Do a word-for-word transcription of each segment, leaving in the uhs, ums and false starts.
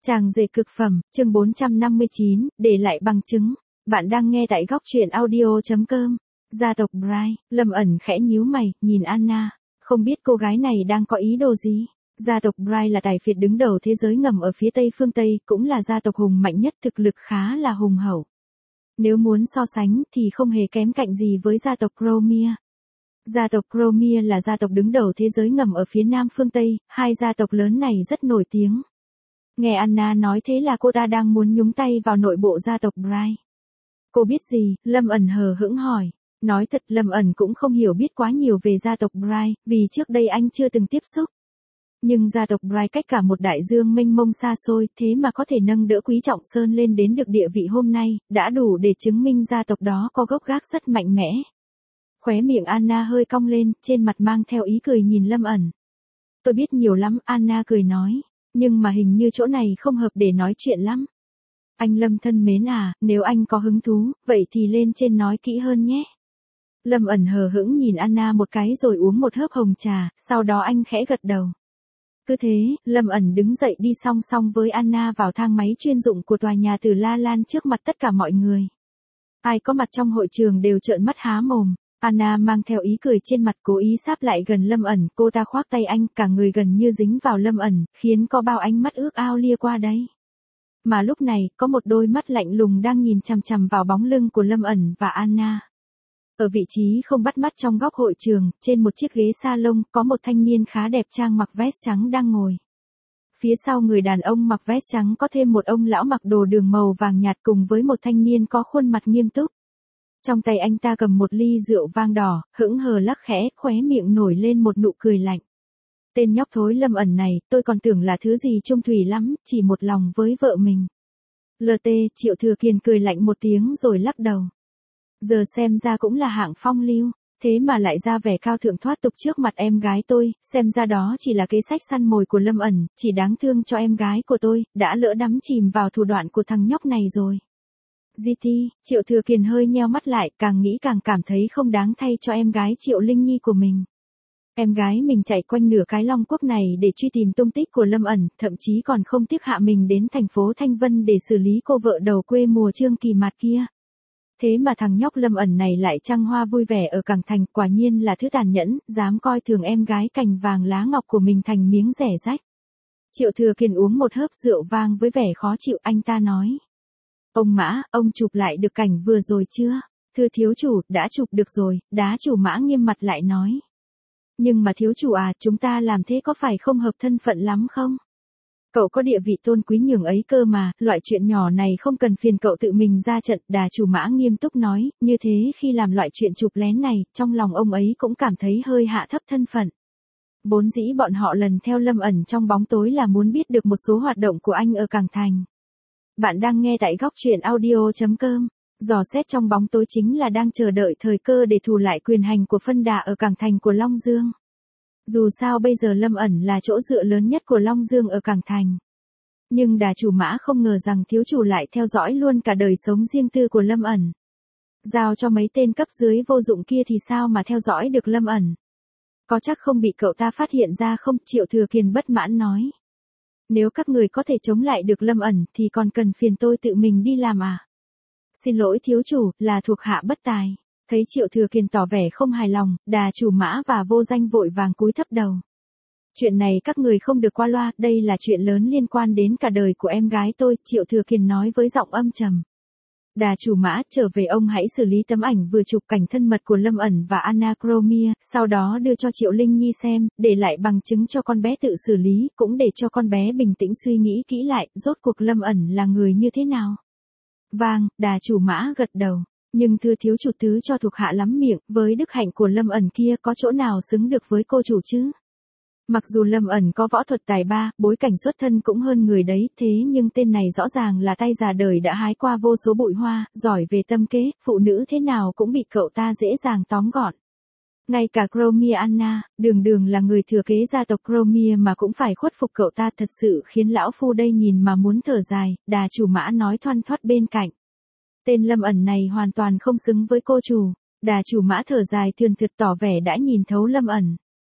Chàng rể cực phẩm, chương bốn trăm năm mươi chín, để lại bằng chứng. Bạn đang nghe tại góc truyện audio chấm com. Gia tộc Bright, Lâm ẩn khẽ nhíu mày, nhìn Anna. Không biết cô gái này đang có ý đồ gì. Gia tộc Bright là tài phiệt đứng đầu thế giới ngầm ở phía tây phương Tây, cũng là gia tộc hùng mạnh nhất, thực lực khá là hùng hậu. Nếu muốn so sánh thì không hề kém cạnh gì với gia tộc Cromia. Gia tộc Cromia là gia tộc đứng đầu thế giới ngầm ở phía nam phương Tây, hai gia tộc lớn này rất nổi tiếng. Nghe Anna nói thế là cô ta đang muốn nhúng tay vào nội bộ gia tộc Bright. Cô biết gì? Lâm ẩn hờ hững hỏi. Nói thật, Lâm ẩn cũng không hiểu biết quá nhiều về gia tộc Bright, vì trước đây anh chưa từng tiếp xúc. Nhưng gia tộc Bright cách cả một đại dương mênh mông xa xôi, thế mà có thể nâng đỡ Quý Trọng Sơn lên đến được địa vị hôm nay, đã đủ để chứng minh gia tộc đó có gốc gác rất mạnh mẽ. Khóe miệng Anna hơi cong lên, trên mặt mang theo ý cười nhìn Lâm ẩn. Tôi biết nhiều lắm, Anna cười nói. Nhưng mà hình như chỗ này không hợp để nói chuyện lắm. Anh Lâm thân mến à, nếu anh có hứng thú, vậy thì lên trên nói kỹ hơn nhé. Lâm ẩn hờ hững nhìn Anna một cái rồi uống một hớp hồng trà, sau đó anh khẽ gật đầu. Cứ thế, Lâm ẩn đứng dậy đi song song với Anna vào thang máy chuyên dụng của tòa nhà Từ La Lan trước mặt tất cả mọi người. Ai có mặt trong hội trường đều trợn mắt há mồm. Anna mang theo ý cười trên mặt, cố ý sáp lại gần Lâm ẩn, cô ta khoác tay anh, cả người gần như dính vào Lâm ẩn, khiến có bao ánh mắt ước ao lia qua đấy. Mà lúc này, có một đôi mắt lạnh lùng đang nhìn chằm chằm vào bóng lưng của Lâm ẩn và Anna. Ở vị trí không bắt mắt trong góc hội trường, trên một chiếc ghế salon, có một thanh niên khá đẹp trai mặc vest trắng đang ngồi. Phía sau người đàn ông mặc vest trắng có thêm một ông lão mặc đồ đường màu vàng nhạt cùng với một thanh niên có khuôn mặt nghiêm túc. Trong tay anh ta cầm một ly rượu vang đỏ, hững hờ lắc khẽ, khóe miệng nổi lên một nụ cười lạnh. Tên nhóc thối Lâm ẩn này, tôi còn tưởng là thứ gì trung thủy lắm, chỉ một lòng với vợ mình. lờ tê, Triệu Thừa Kiền cười lạnh một tiếng rồi lắc đầu. Giờ xem ra cũng là hạng phong lưu, thế mà lại ra vẻ cao thượng thoát tục trước mặt em gái tôi, xem ra đó chỉ là kế sách săn mồi của Lâm ẩn, chỉ đáng thương cho em gái của tôi, đã lỡ đắm chìm vào thủ đoạn của thằng nhóc này rồi. giê tê, Triệu Thừa Kiền hơi nheo mắt lại, càng nghĩ càng cảm thấy không đáng thay cho em gái Triệu Linh Nhi của mình. Em gái mình chạy quanh nửa cái Long Quốc này để truy tìm tung tích của Lâm ẩn, thậm chí còn không tiếc hạ mình đến thành phố Thanh Vân để xử lý cô vợ đầu quê mùa Trương Kỳ Mạt kia. Thế mà thằng nhóc Lâm ẩn này lại trăng hoa vui vẻ ở Cảng Thành, quả nhiên là thứ tàn nhẫn, dám coi thường em gái cành vàng lá ngọc của mình thành miếng rẻ rách. Triệu Thừa Kiền uống một hớp rượu vang với vẻ khó chịu, anh ta nói. Ông Mã, ông chụp lại được cảnh vừa rồi chưa? Thưa thiếu chủ, đã chụp được rồi, đá chủ Mã nghiêm mặt lại nói. Nhưng mà thiếu chủ à, chúng ta làm thế có phải không hợp thân phận lắm không? Cậu có địa vị tôn quý nhường ấy cơ mà, loại chuyện nhỏ này không cần phiền cậu tự mình ra trận, đà chủ Mã nghiêm túc nói, như thế khi làm loại chuyện chụp lén này, trong lòng ông ấy cũng cảm thấy hơi hạ thấp thân phận. Vốn dĩ bọn họ lần theo Lâm ẩn trong bóng tối là muốn biết được một số hoạt động của anh ở Cảng Thành. Bạn đang nghe tại góc truyện audio chấm com. Dò xét trong bóng tối chính là đang chờ đợi thời cơ để thù lại quyền hành của phân đà ở Cảng Thành của Long Dương. Dù sao bây giờ Lâm ẩn là chỗ dựa lớn nhất của Long Dương ở Cảng Thành. Nhưng đà chủ Mã không ngờ rằng thiếu chủ lại theo dõi luôn cả đời sống riêng tư của Lâm ẩn. Giao cho mấy tên cấp dưới vô dụng kia thì sao mà theo dõi được Lâm ẩn. Có chắc không bị cậu ta phát hiện ra không? Triệu Thừa Kiền bất mãn nói. Nếu các người có thể chống lại được Lâm ẩn thì còn cần phiền tôi tự mình đi làm à? Xin lỗi thiếu chủ, là thuộc hạ bất tài. Thấy Triệu Thừa Kiền tỏ vẻ không hài lòng, đà chủ Mã và vô danh vội vàng cúi thấp đầu. Chuyện này các người không được qua loa, đây là chuyện lớn liên quan đến cả đời của em gái tôi, Triệu Thừa Kiền nói với giọng âm trầm. Đà chủ Mã, trở về ông hãy xử lý tấm ảnh vừa chụp cảnh thân mật của Lâm ẩn và Anna Cromia, sau đó đưa cho Triệu Linh Nhi xem, để lại bằng chứng cho con bé tự xử lý, cũng để cho con bé bình tĩnh suy nghĩ kỹ lại, rốt cuộc Lâm ẩn là người như thế nào. Vâng, đà chủ Mã gật đầu. Nhưng thưa thiếu chủ tứ cho thuộc hạ lắm miệng, với đức hạnh của Lâm ẩn kia có chỗ nào xứng được với cô chủ chứ? Mặc dù Lâm ẩn có võ thuật tài ba, bối cảnh xuất thân cũng hơn người đấy, thế nhưng tên này rõ ràng là tay già đời đã hái qua vô số bụi hoa, giỏi về tâm kế, phụ nữ thế nào cũng bị cậu ta dễ dàng tóm gọn. Ngay cả Cromia Anna, đường đường là người thừa kế gia tộc Cromia mà cũng phải khuất phục cậu ta, thật sự khiến lão phu đây nhìn mà muốn thở dài, đà chủ Mã nói thoăn thoắt bên cạnh. Tên Lâm ẩn này hoàn toàn không xứng với cô chủ, đà chủ Mã thở dài thườn thượt tỏ vẻ đã nhìn thấu Lâm ẩn.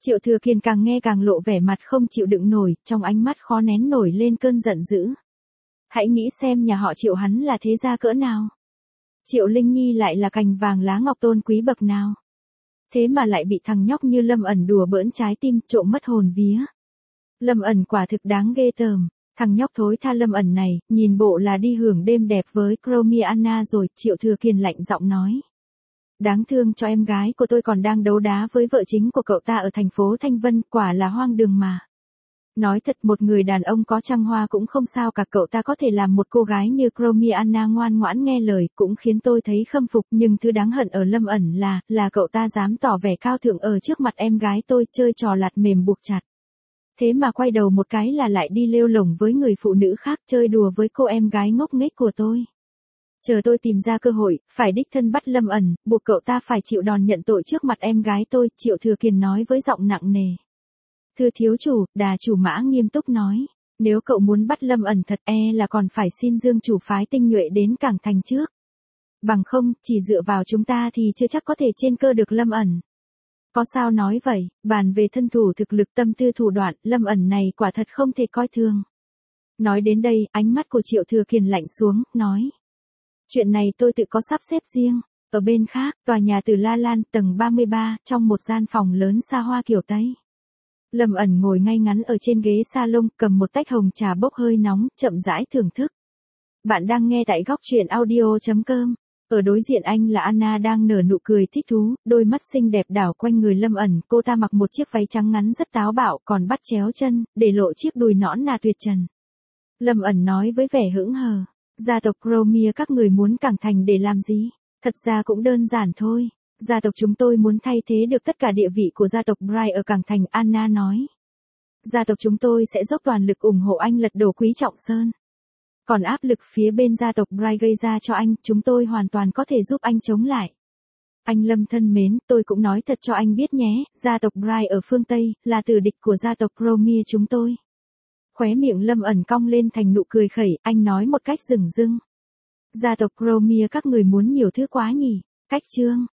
Triệu Thừa Kiền càng nghe càng lộ vẻ mặt không chịu đựng nổi, trong ánh mắt khó nén nổi lên cơn giận dữ. Hãy nghĩ xem nhà họ Triệu hắn là thế gia cỡ nào. Triệu Linh Nhi lại là cành vàng lá ngọc tôn quý bậc nào. Thế mà lại bị thằng nhóc như Lâm ẩn đùa bỡn trái tim, trộm mất hồn vía. Lâm ẩn quả thực đáng ghê tởm. Thằng nhóc thối tha Lâm ẩn này, nhìn bộ là đi hưởng đêm đẹp với Chromie Anna rồi. Triệu Thừa Kiền lạnh giọng nói. Đáng thương cho em gái của tôi còn đang đấu đá với vợ chính của cậu ta ở thành phố Thanh Vân, quả là hoang đường mà. Nói thật, một người đàn ông có trăng hoa cũng không sao cả, cậu ta có thể làm một cô gái như Chromie Anna ngoan ngoãn nghe lời cũng khiến tôi thấy khâm phục, nhưng thứ đáng hận ở Lâm ẩn là, là cậu ta dám tỏ vẻ cao thượng ở trước mặt em gái tôi, chơi trò lạt mềm buộc chặt. Thế mà quay đầu một cái là lại đi lêu lổng với người phụ nữ khác, chơi đùa với cô em gái ngốc nghếch của tôi. Chờ tôi tìm ra cơ hội, phải đích thân bắt Lâm ẩn, buộc cậu ta phải chịu đòn nhận tội trước mặt em gái tôi, Triệu Thừa Kiền nói với giọng nặng nề. Thưa thiếu chủ, Đà chủ Mã nghiêm túc nói, nếu cậu muốn bắt Lâm ẩn thật e là còn phải xin Dương chủ phái tinh nhuệ đến cảng thành trước. Bằng không, chỉ dựa vào chúng ta thì chưa chắc có thể trên cơ được Lâm ẩn. Có sao nói vậy, bàn về thân thủ thực lực tâm tư thủ đoạn, Lâm ẩn này quả thật không thể coi thường. Nói đến đây, ánh mắt của Triệu Thừa Kiền lạnh xuống, nói. Chuyện này tôi tự có sắp xếp riêng. Ở bên khác, tòa nhà Từ La Lan, tầng ba mươi ba, trong một gian phòng lớn xa hoa kiểu Tây. Lâm ẩn ngồi ngay ngắn ở trên ghế salon, cầm một tách hồng trà bốc hơi nóng, chậm rãi thưởng thức. Bạn đang nghe tại góc truyện audio chấm com. Ở đối diện anh là Anna đang nở nụ cười thích thú, đôi mắt xinh đẹp đảo quanh người Lâm ẩn, cô ta mặc một chiếc váy trắng ngắn rất táo bạo, còn bắt chéo chân, để lộ chiếc đùi nõn nà tuyệt trần. Lâm ẩn nói với vẻ hững hờ, gia tộc Chromie các người muốn cảng thành để làm gì? Thật ra cũng đơn giản thôi. Gia tộc chúng tôi muốn thay thế được tất cả địa vị của gia tộc Bright ở cảng thành, Anna nói. Gia tộc chúng tôi sẽ dốc toàn lực ủng hộ anh lật đổ Quý Trọng Sơn. Còn áp lực phía bên gia tộc Bright gây ra cho anh, chúng tôi hoàn toàn có thể giúp anh chống lại. Anh Lâm thân mến, tôi cũng nói thật cho anh biết nhé, gia tộc Bright ở phương Tây, là tử địch của gia tộc Chromie chúng tôi. Khóe miệng Lâm ẩn cong lên thành nụ cười khẩy, anh nói một cách dửng dưng. Gia tộc Chromie các người muốn nhiều thứ quá nhỉ, cách chương.